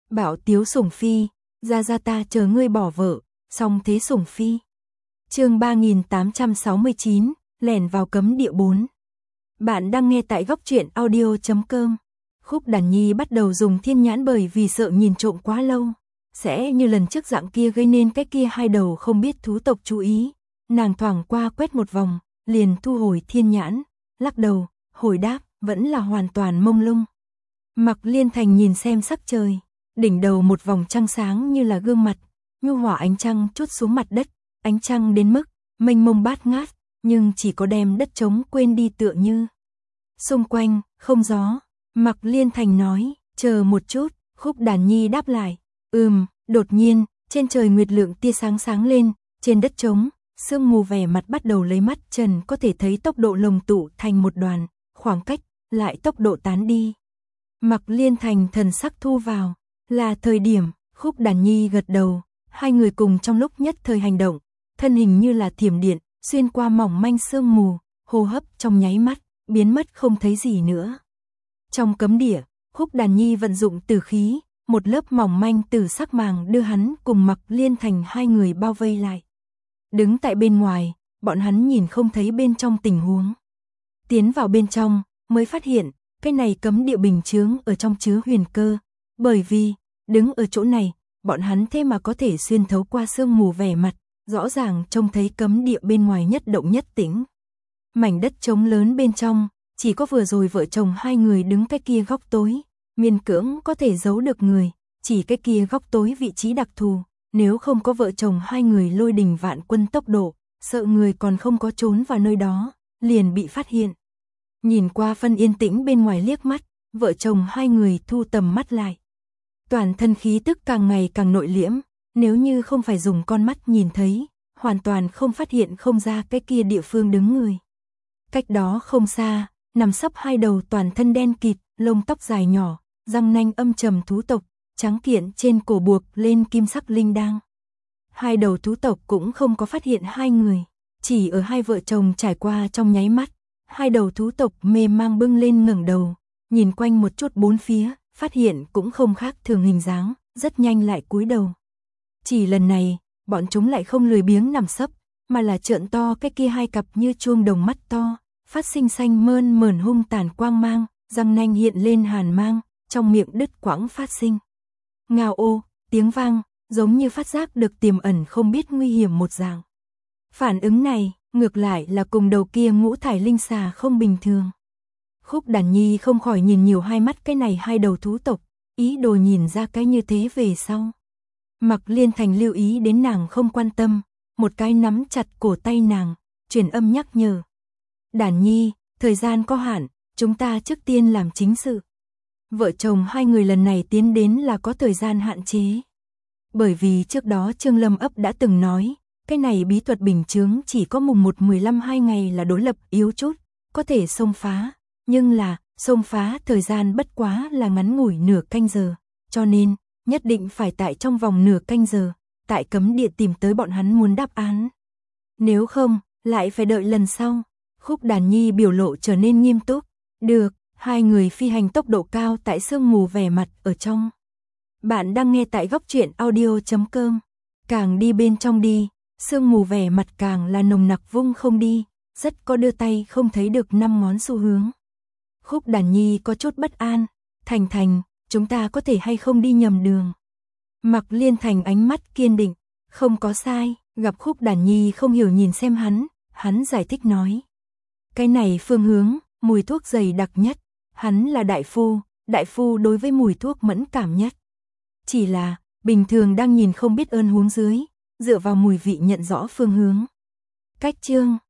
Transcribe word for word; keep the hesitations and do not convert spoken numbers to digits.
Bảo Tiếu Sủng Phi, ra ra ta chờ ngươi bỏ vợ, song thế Sủng Phi. Chương ba nghìn tám trăm sáu mươi chín, lẻn vào cấm địa bốn. Bạn đang nghe tại góc truyện audio chấm com. Khúc Đàn Nhi bắt đầu dùng thiên nhãn bởi vì sợ nhìn trộm quá lâu, sẽ như lần trước dạng kia gây nên cái kia hai đầu không biết thú tộc chú ý. Nàng thoảng qua quét một vòng, liền thu hồi thiên nhãn, lắc đầu, hồi đáp, vẫn là hoàn toàn mông lung. Mặc Liên Thành nhìn xem sắc trời, đỉnh đầu một vòng trăng sáng như là gương mặt, nhu hòa ánh trăng trút xuống mặt đất, ánh trăng đến mức mênh mông bát ngát, nhưng chỉ có đem đất trống quên đi tựa như. Xung quanh, không gió. Mặc Liên Thành nói, chờ một chút. Khúc Đàn Nhi đáp lại, ừm. Đột nhiên, trên trời nguyệt lượng tia sáng sáng lên, trên đất trống, sương mù vẻ mặt bắt đầu lấy mắt trần có thể thấy tốc độ lồng tụ thành một đoàn, khoảng cách lại tốc độ tán đi. Mặc Liên Thành thần sắc thu vào, là thời điểm. Khúc Đàn Nhi gật đầu, hai người cùng trong lúc nhất thời hành động, thân hình như là thiểm điện, xuyên qua mỏng manh sương mù, hô hấp trong nháy mắt, biến mất không thấy gì nữa. Trong cấm địa, Khúc Đàn Nhi vận dụng tử khí, một lớp mỏng manh tử sắc màng đưa hắn cùng Mặc Liên Thành hai người bao vây lại. Đứng tại bên ngoài, bọn hắn nhìn không thấy bên trong tình huống. Tiến vào bên trong, mới phát hiện, cái này cấm địa bình chướng ở trong chứa huyền cơ, bởi vì, đứng ở chỗ này, bọn hắn thế mà có thể xuyên thấu qua sương mù vẻ mặt, rõ ràng trông thấy cấm địa bên ngoài nhất động nhất tĩnh. Mảnh đất trống lớn bên trong, chỉ có vừa rồi vợ chồng hai người đứng cái kia góc tối, miên cưỡng có thể giấu được người, chỉ cái kia góc tối vị trí đặc thù, nếu không có vợ chồng hai người lôi đình vạn quân tốc độ, sợ người còn không có trốn vào nơi đó, liền bị phát hiện. Nhìn qua phân yên tĩnh bên ngoài liếc mắt, vợ chồng hai người thu tầm mắt lại. Toàn thân khí tức càng ngày càng nội liễm, nếu như không phải dùng con mắt nhìn thấy, hoàn toàn không phát hiện không ra cái kia địa phương đứng người. Cách đó không xa, nằm sấp hai đầu toàn thân đen kịt, lông tóc dài nhỏ, răng nanh âm trầm thú tộc, trắng kiện trên cổ buộc lên kim sắc linh đăng. Hai đầu thú tộc cũng không có phát hiện hai người, chỉ ở hai vợ chồng trải qua trong nháy mắt, hai đầu thú tộc mê mang bưng lên ngẩng đầu, nhìn quanh một chút bốn phía, phát hiện cũng không khác thường hình dáng, rất nhanh lại cúi đầu. Chỉ lần này, bọn chúng lại không lười biếng nằm sấp, mà là trợn to cái kia hai cặp như chuông đồng mắt to, phát sinh xanh mơn mởn hung tàn quang mang, răng nanh hiện lên hàn mang, trong miệng đứt quãng phát sinh. Ngao ô, tiếng vang, giống như phát giác được tiềm ẩn không biết nguy hiểm một dạng. Phản ứng này, ngược lại là cùng đầu kia ngũ thải linh xà không bình thường. Khúc Đàn Nhi không khỏi nhìn nhiều hai mắt cái này hai đầu thú tộc, ý đồ nhìn ra cái như thế về sau. Mặc Liên Thành lưu ý đến nàng không quan tâm, một cái nắm chặt cổ tay nàng, truyền âm nhắc nhở. Đàn Nhi, thời gian có hạn, chúng ta trước tiên làm chính sự. Vợ chồng hai người lần này tiến đến là có thời gian hạn chế. Bởi vì trước đó Trương Lâm ấp đã từng nói, cái này bí thuật bình chướng chỉ có mùng một mười lăm hai ngày là đối lập yếu chút, có thể xông phá. Nhưng là, xông phá thời gian bất quá là ngắn ngủi nửa canh giờ, cho nên, nhất định phải tại trong vòng nửa canh giờ, tại cấm địa tìm tới bọn hắn muốn đáp án. Nếu không, lại phải đợi lần sau. Khúc Đàn Nhi biểu lộ trở nên nghiêm túc. Được, hai người phi hành tốc độ cao tại sương mù vẻ mặt ở trong. Bạn đang nghe tại góc truyện audio chấm com. Càng đi bên trong đi, sương mù vẻ mặt càng là nồng nặc vung không đi, rất có đưa tay không thấy được năm ngón xu hướng. Khúc Đàn Nhi có chút bất an, Thành Thành, chúng ta có thể hay không đi nhầm đường. Mặc Liên Thành ánh mắt kiên định, không có sai, gặp Khúc Đàn Nhi không hiểu nhìn xem hắn, hắn giải thích nói. Cái này phương hướng, mùi thuốc dày đặc nhất, hắn là đại phu, đại phu đối với mùi thuốc mẫn cảm nhất. Chỉ là, bình thường đang nhìn không biết ơn huống dưới, dựa vào mùi vị nhận rõ phương hướng. Cách chương